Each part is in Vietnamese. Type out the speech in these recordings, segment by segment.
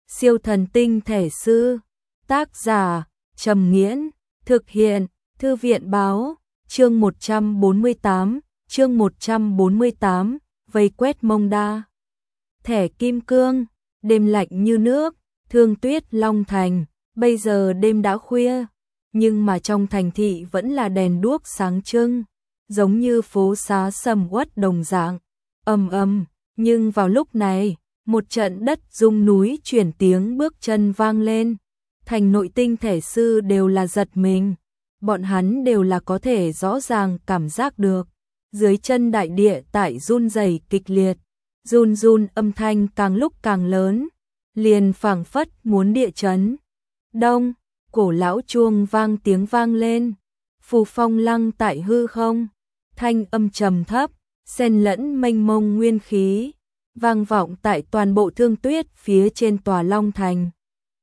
Siêu thần tinh thể sư. Tác giả Trầm Nghiễn. Thực hiện Thư viện báo. Chương 148, vây quét Mông Đa. Thẻ kim cương. Đêm lạnh như nước. Thương Tuyết Long Thành. Bây giờ đêm đã khuya, nhưng mà trong thành thị vẫn là đèn đuốc sáng trưng, giống như phố xá sầm uất đồng dạng. Nhưng vào lúc này, một trận đất rung núi chuyển, tiếng bước chân vang lên. Thành nội tinh thể sư đều là giật mình, bọn hắn đều là có thể rõ ràng cảm giác được. Dưới chân đại địa tại run rẩy kịch liệt, run âm thanh càng lúc càng lớn, liền phảng phất muốn địa chấn. Đông, cổ lão chuông vang, tiếng vang lên, phù phong lăng tại hư không, thanh âm trầm thấp, xen lẫn mênh mông nguyên khí, vang vọng tại toàn bộ Thương Tuyết phía trên tòa Long Thành.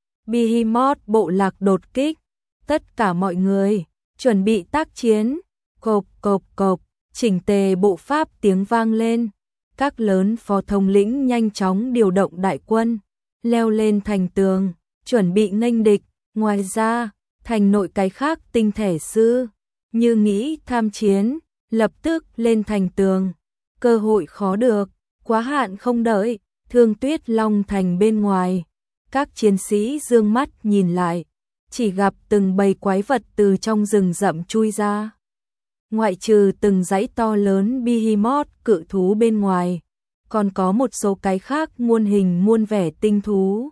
Behemoth bộ lạc đột kích, tất cả mọi người chuẩn bị tác chiến. Cộp cộp cộp, chỉnh tề bộ pháp tiếng vang lên, các lớn phó thống lĩnh nhanh chóng điều động đại quân, leo lên thành tường, chuẩn bị nghênh địch. Ngoài ra, thành nội cái khác tinh thể sư, như nghĩ tham chiến, lập tức lên thành tường. Cơ hội khó được, quá hạn không đợi. Thương Tuyết Long Thành bên ngoài, các chiến sĩ dương mắt nhìn lại, chỉ gặp từng bầy quái vật từ trong rừng rậm chui ra. Ngoại trừ từng dãy to lớn Behemoth cự thú bên ngoài, còn có một số cái khác muôn hình muôn vẻ tinh thú.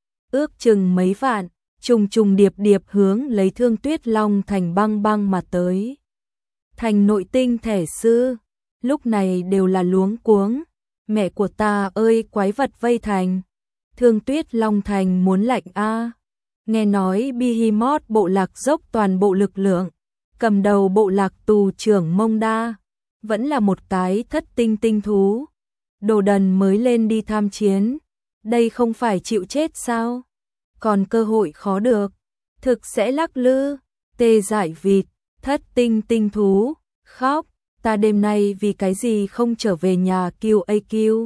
Ước chừng mấy vạn, trùng điệp hướng lấy Thương Tuyết Long Thành băng mà tới. Thành nội tinh thể sư, lúc này đều là luống cuống. Mẹ của ta ơi, quái vật vây thành. Thương Tuyết Long Thành muốn lạnh a. Nghe nói Behemoth bộ lạc dốc toàn bộ lực lượng, cầm đầu bộ lạc tù trưởng Mông Đa, vẫn là một cái thất tinh tinh thú. Đồ đần mới lên đi tham chiến, đây không phải chịu chết sao? Còn cơ hội khó được, thực sẽ lắc lư. Tê Dại vịt, thất tinh tinh thú, khóc, ta đêm nay vì cái gì không trở về nhà QAQ?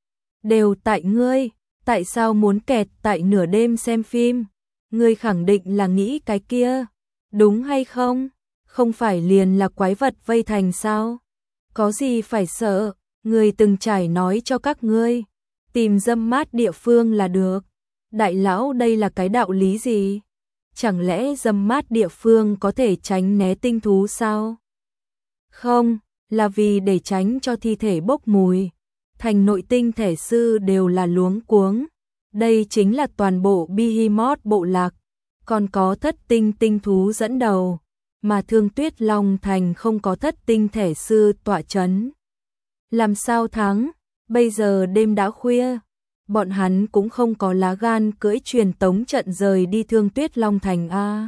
Đều tại ngươi, tại sao muốn kẹt tại nửa đêm xem phim? Ngươi khẳng định là nghĩ cái kia, đúng hay không? Không phải liền là quái vật vây thành sao? Có gì phải sợ, ngươi từng trải nói cho các ngươi, tìm râm mát địa phương là được. Đại lão, đây là cái đạo lý gì? Chẳng lẽ râm mát địa phương có thể tránh né tinh thú sao? Không, là vì để tránh cho thi thể bốc mùi. Thành nội tinh thể sư đều là luống cuống. Đây chính là toàn bộ Behemoth bộ lạc, còn có thất tinh tinh thú dẫn đầu, mà Thương Tuyết Long Thành không có thất tinh thể sư tọa chấn. Làm sao thắng? Bây giờ đêm đã khuya, bọn hắn cũng không có lá gan cưỡi truyền tống trận rời đi Thương Tuyết Long Thành a.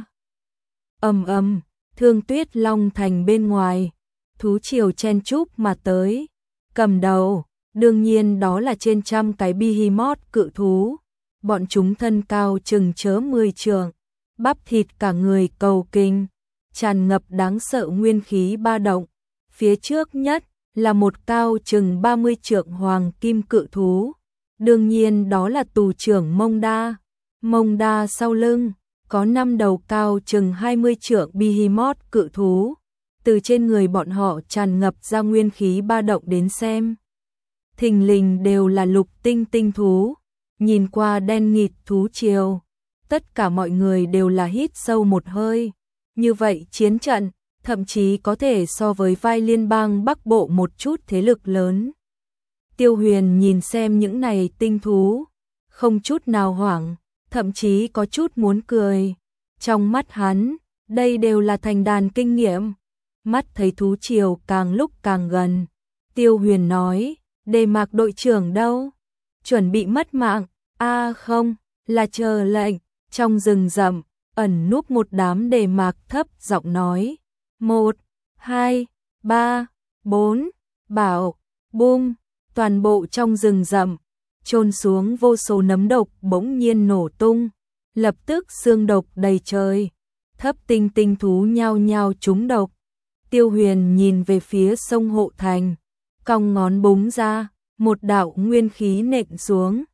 Thương Tuyết Long Thành bên ngoài, thú triều chen chúc mà tới. Cầm đầu, đương nhiên đó là trên trăm cái Behemoth cự thú. Bọn chúng thân cao chừng chớ 10 trượng, bắp thịt cả người cầu kinh, tràn ngập đáng sợ nguyên khí ba động. Phía trước nhất là một cao chừng 30 trượng hoàng kim cự thú. Đương nhiên đó là tù trưởng Mông Đa. Mông Đa sau lưng có 5 đầu cao chừng 20 trượng Behemoth cự thú. Từ trên người bọn họ tràn ngập ra nguyên khí ba động đến xem, thình lình đều là lục tinh tinh thú. Nhìn qua đen nghịt thú triều, tất cả mọi người đều là hít sâu một hơi. Như vậy chiến trận, thậm chí có thể so với vai liên bang Bắc Bộ một chút thế lực lớn. Tiêu Huyền nhìn xem những này tinh thú, không chút nào hoảng, thậm chí có chút muốn cười. Trong mắt hắn, đây đều là thành đàn kinh nghiệm. Mắt thấy thú triều càng lúc càng gần, Tiêu Huyền nói, Đề Mạc đội trưởng đâu? Chuẩn bị mất mạng? Không, là chờ lệnh. Trong rừng rậm, ẩn núp một đám Đề Mạc thấp giọng nói, 1, 2, 3, 4, bảo, bum. Toàn bộ trong rừng rậm, chôn xuống vô số nấm độc bỗng nhiên nổ tung, lập tức xương độc đầy trời. Thấp tinh tinh thú nhao nhao trúng độc. Tiêu Huyền nhìn về phía sông Hộ Thành, cong ngón búng ra, một đạo nguyên khí nện xuống.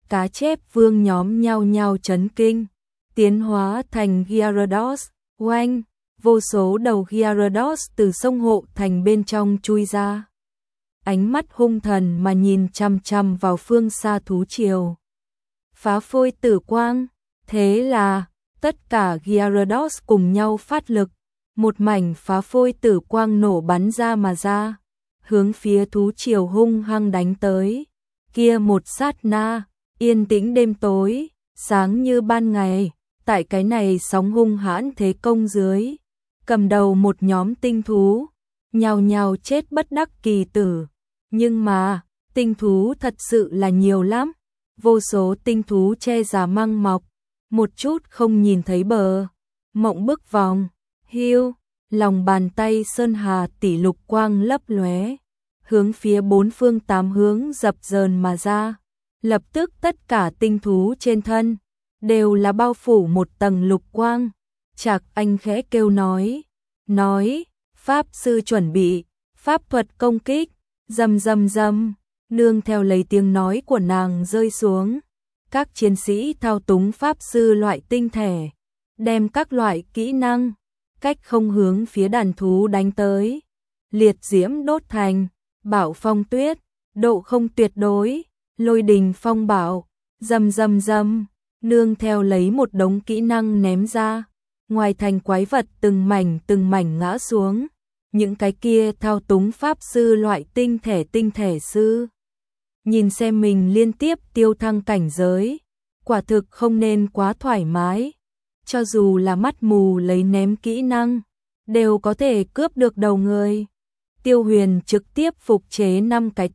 cá chép vương nhóm nhao nhao chấn kinh, tiến hóa thành Gyarados, oanh, vô số đầu Gyarados từ sông hộ thành bên trong chui ra. Ánh mắt hung thần mà nhìn chằm chằm vào phương xa thú triều. Phá phôi tử quang, thế là tất cả Gyarados cùng nhau phát lực, một mảnh phá phôi tử quang nổ bắn ra mà ra, hướng phía thú triều hung hăng đánh tới. Kia một sát na, yên tĩnh đêm tối, sáng như ban ngày, tại cái này sóng hung hãn thế công dưới, cầm đầu một nhóm tinh thú, nhào nhào chết bất đắc kỳ tử. Nhưng mà, tinh thú thật sự là nhiều lắm, vô số tinh thú che giả măng mọc, một chút không nhìn thấy bờ. Mộng bức vòng, hiu, lòng bàn tay sơn hà tỷ lục quang lấp lóe, hướng phía bốn phương tám hướng dập dờn mà ra. Lập tức tất cả tinh thú trên thân đều là bao phủ một tầng lục quang. Trạc Anh khẽ kêu nói, pháp sư chuẩn bị, pháp thuật công kích, rầm rầm rầm, nương theo lấy tiếng nói của nàng rơi xuống. Các chiến sĩ thao túng pháp sư loại tinh thể, đem các loại kỹ năng, cách không hướng phía đàn thú đánh tới. Liệt diễm đốt thành, bão phong tuyết, độ không tuyệt đối, lôi đình phong bạo, rầm rầm rầm, nương theo lấy một đống kỹ năng ném ra. Ngoài thành quái vật từng mảnh ngã xuống. Những cái kia thao túng pháp sư loại tinh thể sư, nhìn xem mình liên tiếp tiêu thăng cảnh giới, quả thực không nên quá thoải mái. Cho dù là mắt mù lấy ném kỹ năng, đều có thể cướp được đầu người. Tiêu Huyền trực tiếp phục chế 5 cái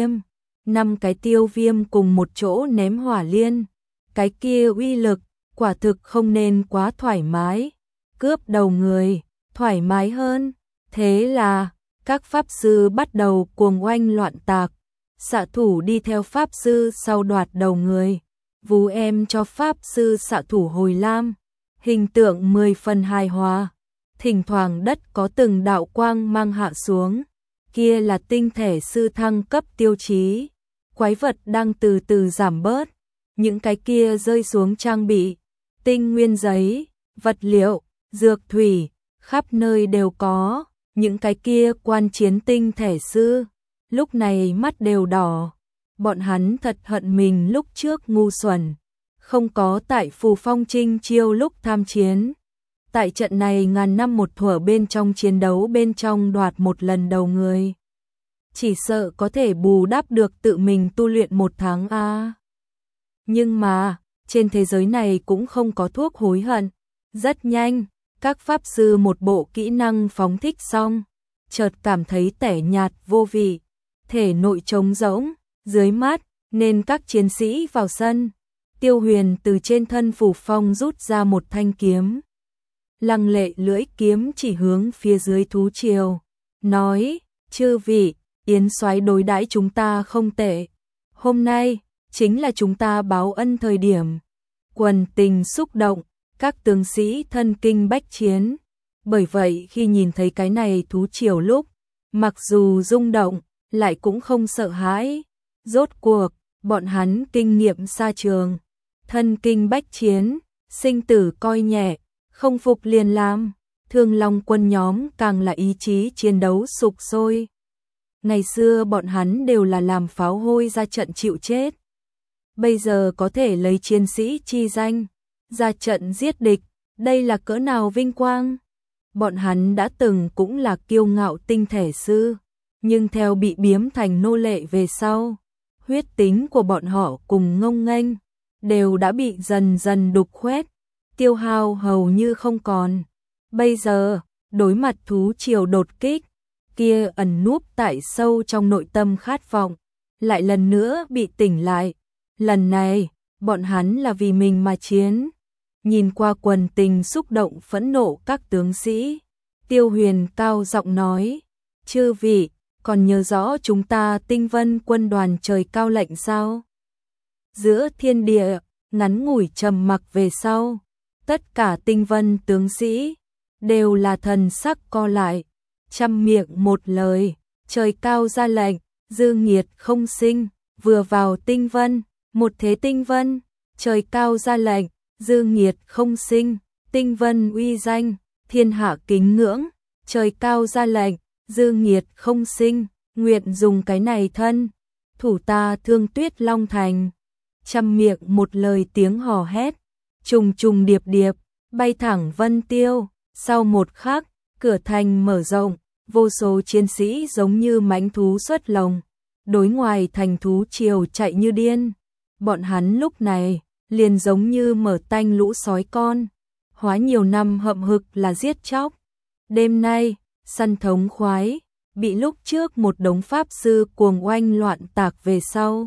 tiêu viêm cùng một chỗ ném hỏa liên. Cái kia uy lực, quả thực không nên quá thoải mái. Cướp đầu người, thoải mái hơn. Thế là, các pháp sư bắt đầu cuồng oanh loạn tạc, xạ thủ đi theo pháp sư sau đoạt đầu người, vú em cho pháp sư xạ thủ hồi lam, hình tượng 10 phần hài hòa. Thỉnh thoảng đất có từng đạo quang mang hạ xuống, kia là tinh thể sư thăng cấp tiêu chí. Quái vật đang từ từ giảm bớt, những cái kia rơi xuống trang bị, tinh nguyên giấy, vật liệu, dược thủy, khắp nơi đều có. Những cái kia quan chiến tinh thể sư, lúc này mắt đều đỏ. Bọn hắn thật hận mình lúc trước ngu xuẩn, không có tại Phù Phong Trinh chiêu lúc tham chiến. Tại trận này ngàn năm một thuở bên trong chiến đấu bên trong đoạt một lần đầu người. Chỉ sợ có thể bù đắp được tự mình tu luyện 1 tháng a. Nhưng mà, trên thế giới này cũng không có thuốc hối hận. Rất nhanh, các pháp sư một bộ kỹ năng phóng thích xong, chợt cảm thấy tẻ nhạt vô vị, thể nội trống rỗng, dưới mắt, nên các chiến sĩ vào sân. Tiêu Huyền từ trên thân Phù Phong rút ra một thanh kiếm. Lăng lệ lưỡi kiếm chỉ hướng phía dưới thú triều, nói, chư vị, Yến Soái đối đãi chúng ta không tệ. Hôm nay, chính là chúng ta báo ân thời điểm. Quần tình xúc động, các tướng sĩ thân kinh bách chiến. Bởi vậy khi nhìn thấy cái này thú triều lúc, mặc dù rung động, lại cũng không sợ hãi. Rốt cuộc, bọn hắn kinh nghiệm xa trường, thân kinh bách chiến, sinh tử coi nhẹ, không phục liền làm. Thương Long quân nhóm càng là ý chí chiến đấu sục sôi. Ngày xưa bọn hắn đều là làm pháo hôi ra trận chịu chết. Bây giờ có thể lấy chiến sĩ chi danh, ra trận giết địch, đây là cỡ nào vinh quang. Bọn hắn đã từng cũng là kiêu ngạo tinh thể sư, nhưng theo bị biếm thành nô lệ về sau, huyết tính của bọn họ cùng ngông nghênh, đều đã bị dần dần đục khoét, tiêu hao hầu như không còn. Bây giờ, đối mặt thú triều đột kích, kia ẩn núp tại sâu trong nội tâm khát vọng, lại lần nữa bị tỉnh lại. Lần này, bọn hắn là vì mình mà chiến. Nhìn qua quần tình xúc động phẫn nộ các tướng sĩ, Tiêu Huyền cao giọng nói, chư vị, còn nhớ rõ chúng ta Tinh Vân quân đoàn trời cao lệnh sao? Giữa thiên địa, ngắn ngủi trầm mặc về sau, tất cả Tinh Vân tướng sĩ, đều là thần sắc co lại, trăm miệng một lời, trời cao ra lệnh, dư nghiệt không sinh, vừa vào Tinh Vân, Một thế tinh vân, trời cao ra lệnh, dư nghiệt không sinh, tinh vân uy danh, thiên hạ kính ngưỡng, trời cao ra lệnh, dư nghiệt không sinh, nguyện dùng cái này thân, thủ ta Thương Tuyết Long Thành. Trăm miệng một lời tiếng hò hét, trùng trùng điệp điệp, bay thẳng vân tiêu, sau một khắc, cửa thành mở rộng, vô số chiến sĩ giống như mãnh thú xuất lồng, đối ngoài thành thú triều chạy như điên. Bọn hắn lúc này liền giống như mở tanh lũ sói con, hóa nhiều năm hậm hực là giết chóc. Đêm nay, săn thống khoái, bị lúc trước một đống pháp sư cuồng oanh loạn tạc về sau.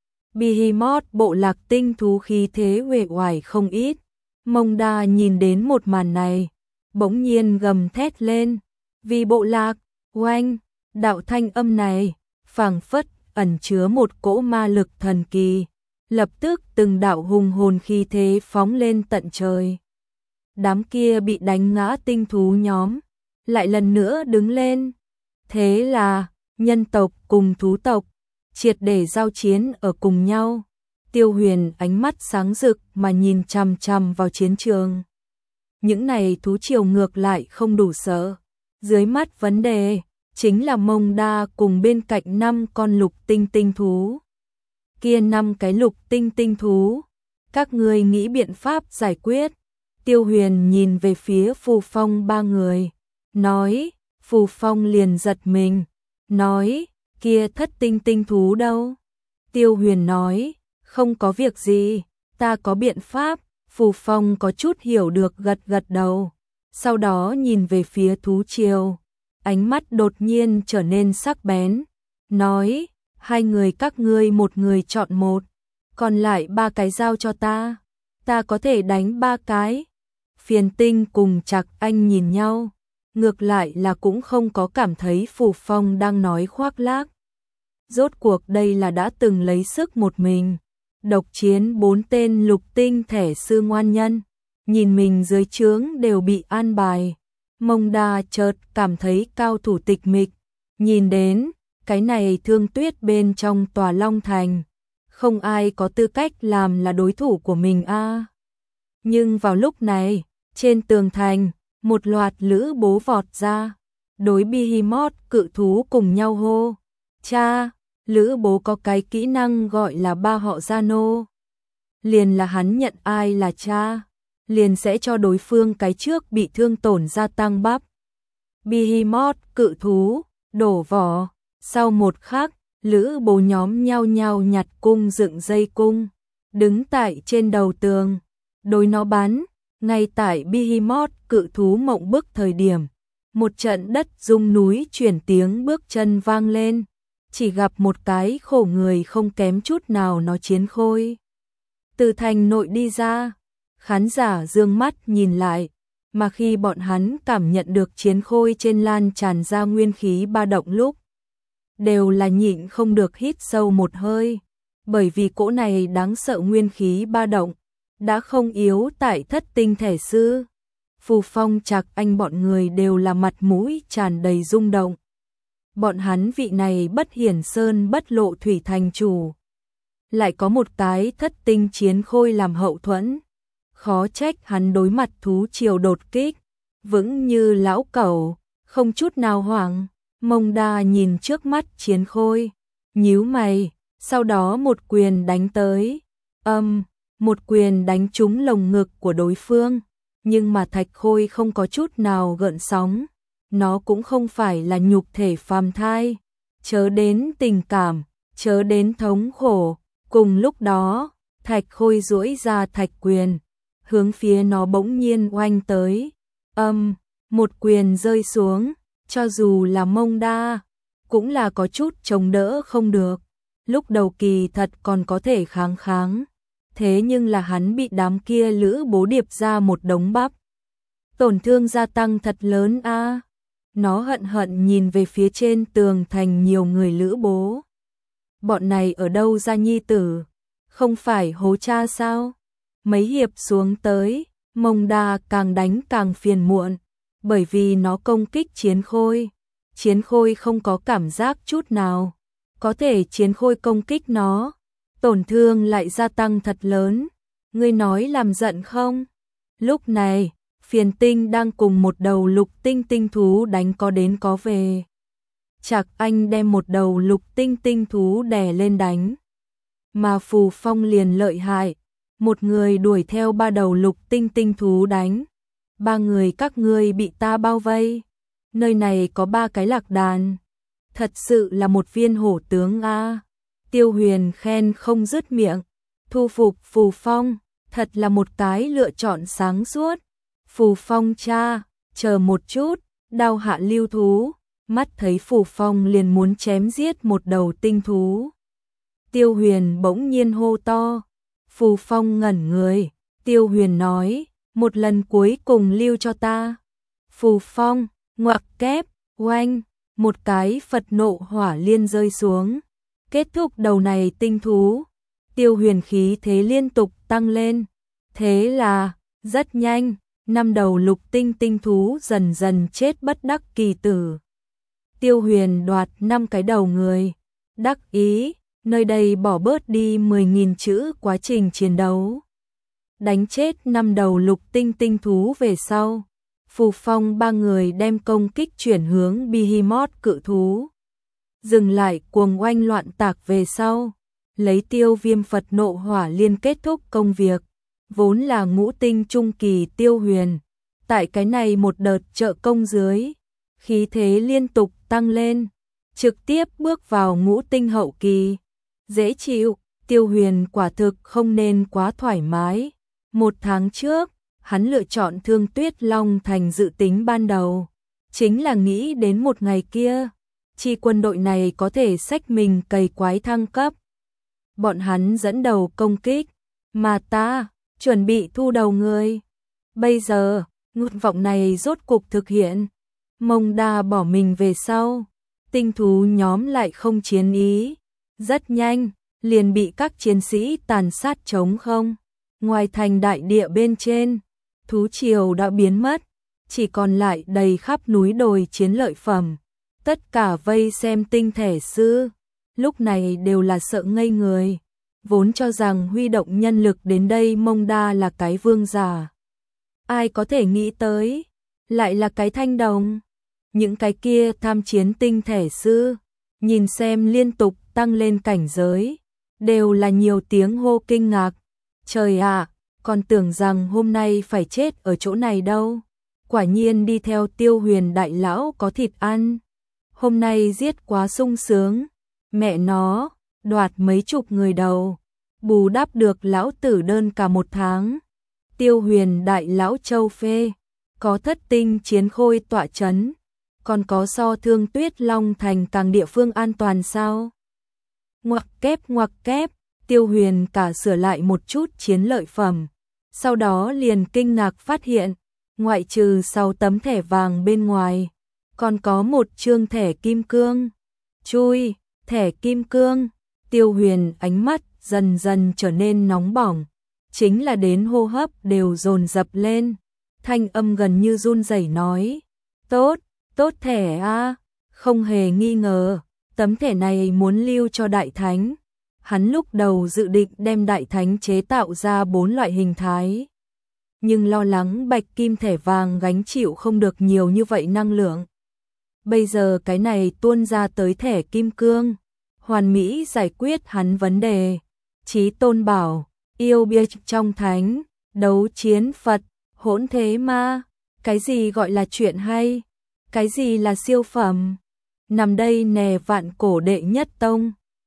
Behemoth bộ lạc tinh thú khí thế uể oải không ít. Mông Đa nhìn đến một màn này, bỗng nhiên gầm thét lên, vì bộ lạc, oanh, đạo thanh âm này, phảng phất ẩn chứa một cỗ ma lực thần kỳ, lập tức từng đạo hùng hồn khí thế phóng lên tận trời. Đám kia bị đánh ngã tinh thú nhóm, lại lần nữa đứng lên. Thế là, nhân tộc cùng thú tộc, triệt để giao chiến ở cùng nhau. Tiêu Huyền ánh mắt sáng rực mà nhìn chằm chằm vào chiến trường. Những này thú triều ngược lại không đủ sợ. Dưới mắt vấn đề, chính là Mông Đa cùng bên cạnh 5 con lục tinh tinh thú. Kia 5 cái lục tinh tinh thú, các ngươi nghĩ biện pháp giải quyết. Tiêu Huyền nhìn về phía Phù Phong 3 người, nói, Phù Phong liền giật mình, nói, kia thất tinh tinh thú đâu? Tiêu Huyền nói, không có việc gì, ta có biện pháp. Phù Phong có chút hiểu được gật gật đầu, sau đó nhìn về phía thú triều, ánh mắt đột nhiên trở nên sắc bén, nói, 2 người các ngươi một người chọn một, còn lại 3 cái giao cho ta có thể đánh 3 cái. Phiền Tinh cùng Trạc Anh nhìn nhau, ngược lại là cũng không có cảm thấy Phù Phong đang nói khoác lác. Rốt cuộc đây là đã từng lấy sức một mình, độc chiến 4 tên lục tinh thể sư ngoan nhân, nhìn mình dưới trướng đều bị an bài. Mông Đa chợt cảm thấy cao thủ tịch mịch, nhìn đến, cái này Thương Tuyết bên trong tòa Long Thành, không ai có tư cách làm là đối thủ của mình a. Nhưng vào lúc này, trên tường thành, một loạt lữ bố vọt ra, đối Behemoth cự thú cùng nhau hô, cha. Lữ bố có cái kỹ năng gọi là 3 họ gia nô. Liền là hắn nhận ai là cha, liền sẽ cho đối phương cái trước bị thương tổn gia tăng bắp. Behemoth cự thú, đổ vỏ, sau một khắc, lữ bố nhóm nhau nhau nhặt cung dựng dây cung, đứng tại trên đầu tường, đối nó bắn, ngay tại Behemoth cự thú mộng bức thời điểm. Một trận đất rung núi chuyển tiếng bước chân vang lên. Chỉ gặp một cái khổ người không kém chút nào nó chiến khôi. Từ thành nội đi ra, khán giả dương mắt nhìn lại, mà khi bọn hắn cảm nhận được chiến khôi trên lan tràn ra nguyên khí ba động lúc, đều là nhịn không được hít sâu một hơi, bởi vì cỗ này đáng sợ nguyên khí ba động, đã không yếu tại thất tinh thể sư. Phù Phong Trạc Anh bọn người đều là mặt mũi tràn đầy rung động. Bọn hắn vị này bất hiển sơn bất lộ thủy thành chủ, lại có một cái thất tinh chiến khôi làm hậu thuẫn, khó trách hắn đối mặt thú triều đột kích, vững như lão cẩu, không chút nào hoảng. Mông Đa nhìn trước mắt chiến khôi, nhíu mày, sau đó một quyền đánh tới, một quyền đánh trúng lồng ngực của đối phương, nhưng mà thạch khôi không có chút nào gợn sóng. Nó cũng không phải là nhục thể phàm thai, chớ đến tình cảm, chớ đến thống khổ. Cùng lúc đó, thạch khôi duỗi ra thạch quyền, hướng phía nó bỗng nhiên oanh tới. Một quyền rơi xuống, cho dù là Mông Đa, cũng là có chút chống đỡ không được. Lúc đầu kỳ thật còn có thể kháng, thế nhưng là hắn bị đám kia lữ bố điệp ra một đống bắp. Tổn thương gia tăng thật lớn a. Nó hận hận nhìn về phía trên tường thành nhiều người lữ bố. Bọn này ở đâu ra nhi tử? Không phải hố cha sao? Mấy hiệp xuống tới, Mông Đa càng đánh càng phiền muộn, bởi vì nó công kích chiến khôi. Chiến khôi không có cảm giác chút nào. Có thể chiến khôi công kích nó, tổn thương lại gia tăng thật lớn. Ngươi nói làm giận không? Lúc này, Phiền Tinh đang cùng một đầu lục tinh tinh thú đánh có đến có về. Trạc Anh đem một đầu lục tinh tinh thú đè lên đánh. Mà Phù Phong liền lợi hại, một người đuổi theo 3 đầu lục tinh tinh thú đánh. 3 người các ngươi bị ta bao vây. Nơi này có 3 cái lạc đàn. Thật sự là một viên hổ tướng a. Tiêu Huyền khen không dứt miệng. Thu phục Phù Phong, thật là một cái lựa chọn sáng suốt. Phù Phong cha, chờ một chút, đao hạ lưu thú. Mắt thấy Phù Phong liền muốn chém giết một đầu tinh thú. Tiêu Huyền bỗng nhiên hô to. Phù Phong ngẩn người. Tiêu Huyền nói, một lần cuối cùng lưu cho ta. Phù Phong, ngoặc kép, oanh, một cái Phật nộ hỏa liên rơi xuống. Kết thúc đầu này tinh thú. Tiêu Huyền khí thế liên tục tăng lên. Thế là, rất nhanh, 5 đầu lục tinh tinh thú dần dần chết bất đắc kỳ tử. Tiêu Huyền đoạt 5 cái đầu người. Đắc ý, nơi đây bỏ bớt đi 10.000 chữ quá trình chiến đấu. Đánh chết 5 đầu lục tinh tinh thú về sau. Phù Phong 3 người đem công kích chuyển hướng Behemoth cự thú. Dừng lại cuồng oanh loạn tạc về sau. Lấy Tiêu Viêm Phật nộ hỏa liên kết thúc công việc. Vốn là ngũ tinh trung kỳ Tiêu Huyền. Tại cái này một đợt trợ công dưới. Khí thế liên tục tăng lên. Trực tiếp bước vào ngũ tinh hậu kỳ. Dễ chịu, Tiêu Huyền quả thực không nên quá thoải mái. 1 tháng trước, hắn lựa chọn Thương Tuyết Long Thành dự tính ban đầu. Chính là nghĩ đến một ngày kia, chi quân đội này có thể xách mình cày quái thăng cấp. Bọn hắn dẫn đầu công kích, mà ta chuẩn bị thu đầu người. Bây giờ, nguyện vọng này rốt cục thực hiện. Mông Đa bỏ mình về sau, tinh thú nhóm lại không chiến ý. Rất nhanh, liền bị các chiến sĩ tàn sát trống không. Ngoài thành đại địa bên trên, thú triều đã biến mất, chỉ còn lại đầy khắp núi đồi chiến lợi phẩm. Tất cả vây xem tinh thể sư, lúc này đều là sợ ngây người. Vốn cho rằng huy động nhân lực đến đây Mông Đa là cái vương giả. Ai có thể nghĩ tới, lại là cái thanh đồng. Những cái kia tham chiến tinh thể sư, nhìn xem liên tục tăng lên cảnh giới, đều là nhiều tiếng hô kinh ngạc. Trời ạ, còn tưởng rằng hôm nay phải chết ở chỗ này đâu. Quả nhiên đi theo Tiêu Huyền đại lão có thịt ăn. Hôm nay giết quá sung sướng. Mẹ nó, đoạt mấy chục người đầu. Bù đắp được lão tử đơn cả 1 tháng. Tiêu Huyền đại lão châu phê. Có thất tinh chiến khôi tọa chấn. Còn có so Thương Tuyết Long Thành càng địa phương an toàn sao? Ngoặc kép, Tiêu Huyền cả sửa lại một chút chiến lợi phẩm. Sau đó liền kinh ngạc phát hiện, ngoại trừ 6 tấm thẻ vàng bên ngoài, còn có một chương thẻ kim cương. Chui, thẻ kim cương. Tiêu Huyền ánh mắt dần dần trở nên nóng bỏng, chính là đến hô hấp đều dồn dập lên. Thanh âm gần như run rẩy nói, tốt thẻ a, không hề nghi ngờ, tấm thẻ này muốn lưu cho Đại Thánh. Hắn lúc đầu dự định đem Đại Thánh chế tạo ra 4 loại hình thái, nhưng lo lắng bạch kim thẻ vàng gánh chịu không được nhiều như vậy năng lượng. Bây giờ cái này tuôn ra tới thẻ kim cương, hoàn mỹ giải quyết hắn vấn đề. Chí Tôn bảo, yêu bia trong thánh, đấu chiến Phật, hỗn thế ma, cái gì gọi là chuyện hay, cái gì là siêu phẩm. Nằm đây nè vạn cổ đệ nhất tông,